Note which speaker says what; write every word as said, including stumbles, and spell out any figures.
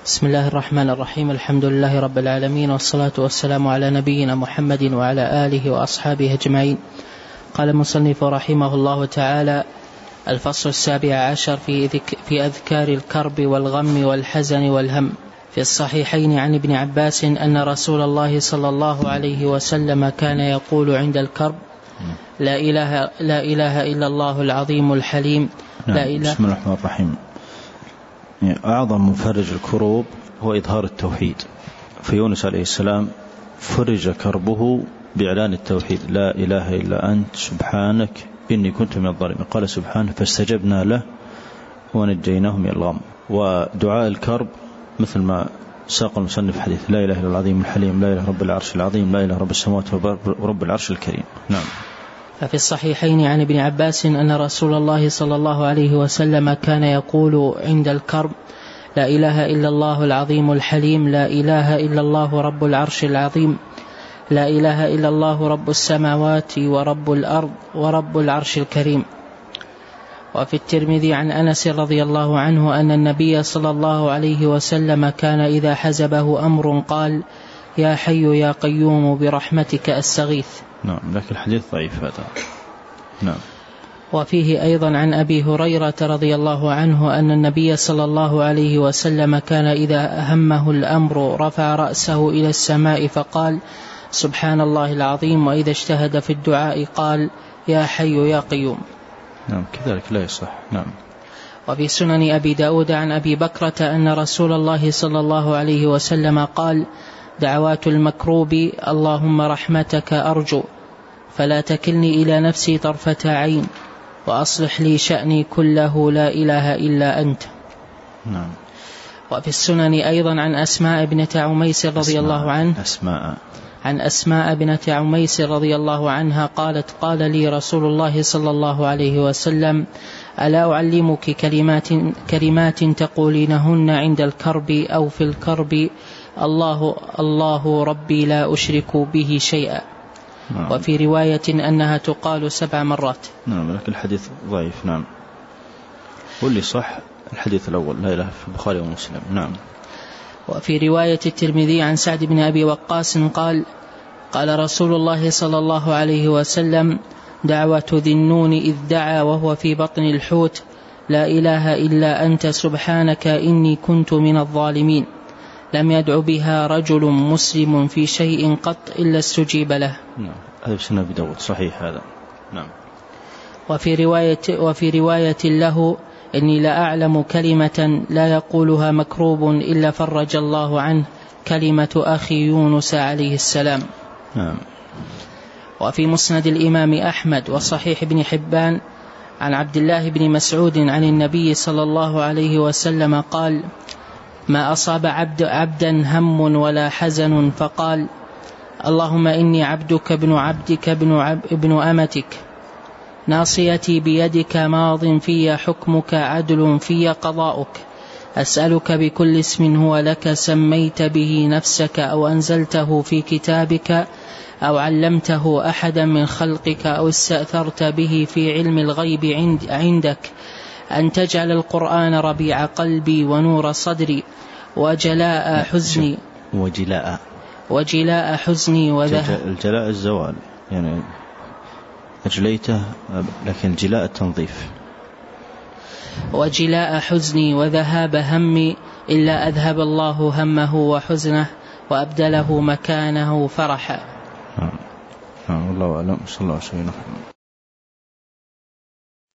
Speaker 1: بسم الله الرحمن الرحيم. الحمد لله رب العالمين، والصلاة والسلام على نبينا محمد وعلى آله وأصحابه أجمعين. قال المصنف رحمه الله تعالى: الفصل السابع عشر في, في أذكار الكرب والغم والحزن والهم. في الصحيحين عن ابن عباس أن رسول الله صلى الله عليه وسلم كان يقول عند الكرب: لا إله, لا إله إلا الله العظيم الحليم.
Speaker 2: نعم.
Speaker 1: لا إله.
Speaker 2: بسم الله الرحمن الرحيم. أعظم مفرج الكروب هو إظهار التوحيد، فيونس عليه السلام فرج كربه بإعلان التوحيد: لا إله إلا أنت سبحانك إني كنت من الظالمين. قال سبحانه: فاستجبنا له ونجيناه من الغم. ودعاء الكرب مثل ما ساق المصنف حديث: لا إله إلا العظيم الحليم، لا إله رب العرش العظيم، لا إله رب السماوات ورب العرش الكريم. نعم.
Speaker 1: ففي الصحيحين عن ابن عباس أن رسول الله صلى الله عليه وسلم كان يقول عند الكرب: لا إله إلا الله العظيم الحليم، لا إله إلا الله رب العرش العظيم، لا إله إلا الله رب السماوات ورب الأرض ورب العرش الكريم. وفي الترمذي عن أنس رضي الله عنه أن النبي صلى الله عليه وسلم كان إذا حزبه أمر قال: يا حي يا قيوم برحمتك أستغيث.
Speaker 2: نعم، لكن الحديث ضعيف هذا. نعم.
Speaker 1: وفيه أيضا عن أبي هريرة رضي الله عنه أن النبي صلى الله عليه وسلم كان إذا أهمه الأمر رفع رأسه إلى السماء فقال: سبحان الله العظيم. وإذا اجتهد في الدعاء قال: يا حي يا قيوم.
Speaker 2: نعم، كذلك لا يصح. نعم.
Speaker 1: وفي سنن أبي داود عن أبي بكرة أن رسول الله صلى الله عليه وسلم قال: دعوات المكروب: اللهم رحمتك أرجو، فلا تكلني إلى نفسي طرفة عين، وأصلح لي شأني كله، لا إله إلا أنت.
Speaker 2: نعم.
Speaker 1: وفي السنن أيضا عن أسماء بنت عميس رضي
Speaker 2: أسماء
Speaker 1: الله عنه
Speaker 2: أسماء
Speaker 1: عن أسماء بنت عميس رضي الله عنها قالت: قال لي رسول الله صلى الله عليه وسلم: ألا أعلمك كلمات, كلمات تقولينهن عند الكرب أو في الكرب؟ الله الله ربي لا أشرك به شيئا.
Speaker 2: نعم.
Speaker 1: وفي رواية أنها تقال سبع مرات.
Speaker 2: نعم، لكن الحديث ضعيف. نعم. واللي صح الحديث الأول، لا إله في البخاري ومسلم. نعم.
Speaker 1: وفي رواية الترمذي عن سعد بن أبي وقاص قال: قال رسول الله صلى الله عليه وسلم: دعوة ذي النون إذ دعا وهو في بطن الحوت: لا إله إلا أنت سبحانك إني كنت من الظالمين. لم يدع بها رجل مسلم في شيء قط إلا استجيب له.
Speaker 2: نعم، هذا سنة أبي داود، صحيح هذا. نعم.
Speaker 1: وفي رواية, وفي رواية له: إني لا أعلم كلمة لا يقولها مكروب إلا فرج الله عنه، كلمة أخي يونس عليه السلام.
Speaker 2: نعم.
Speaker 1: وفي مسند الإمام أحمد وصحيح ابن حبان عن عبد الله بن مسعود عن النبي صلى الله عليه وسلم قال: ما أصاب عبد عبدا هم ولا حزن فقال: اللهم إني عبدك ابن عبدك ابن, عب ابن أمتك، ناصيتي بيدك، ماض في حكمك، عدل في قضاؤك، أسألك بكل اسم هو لك سميت به نفسك أو أنزلته في كتابك أو علمته أحدا من خلقك أو استأثرت به في علم الغيب عند عندك أن تجعل القرآن ربيع قلبي ونور صدري وجلاء حزني
Speaker 2: وجلاء
Speaker 1: وجلاء حزني وذهب.
Speaker 2: الجلاء الزوال، يعني أجليته، لكن الجلاء التنظيف.
Speaker 1: وجلاء حزني وذهاب همي، إلا أذهب الله همه وحزنه وأبدله مكانه فرحا.
Speaker 2: والله أعلم. صلى الله عليه وسلم.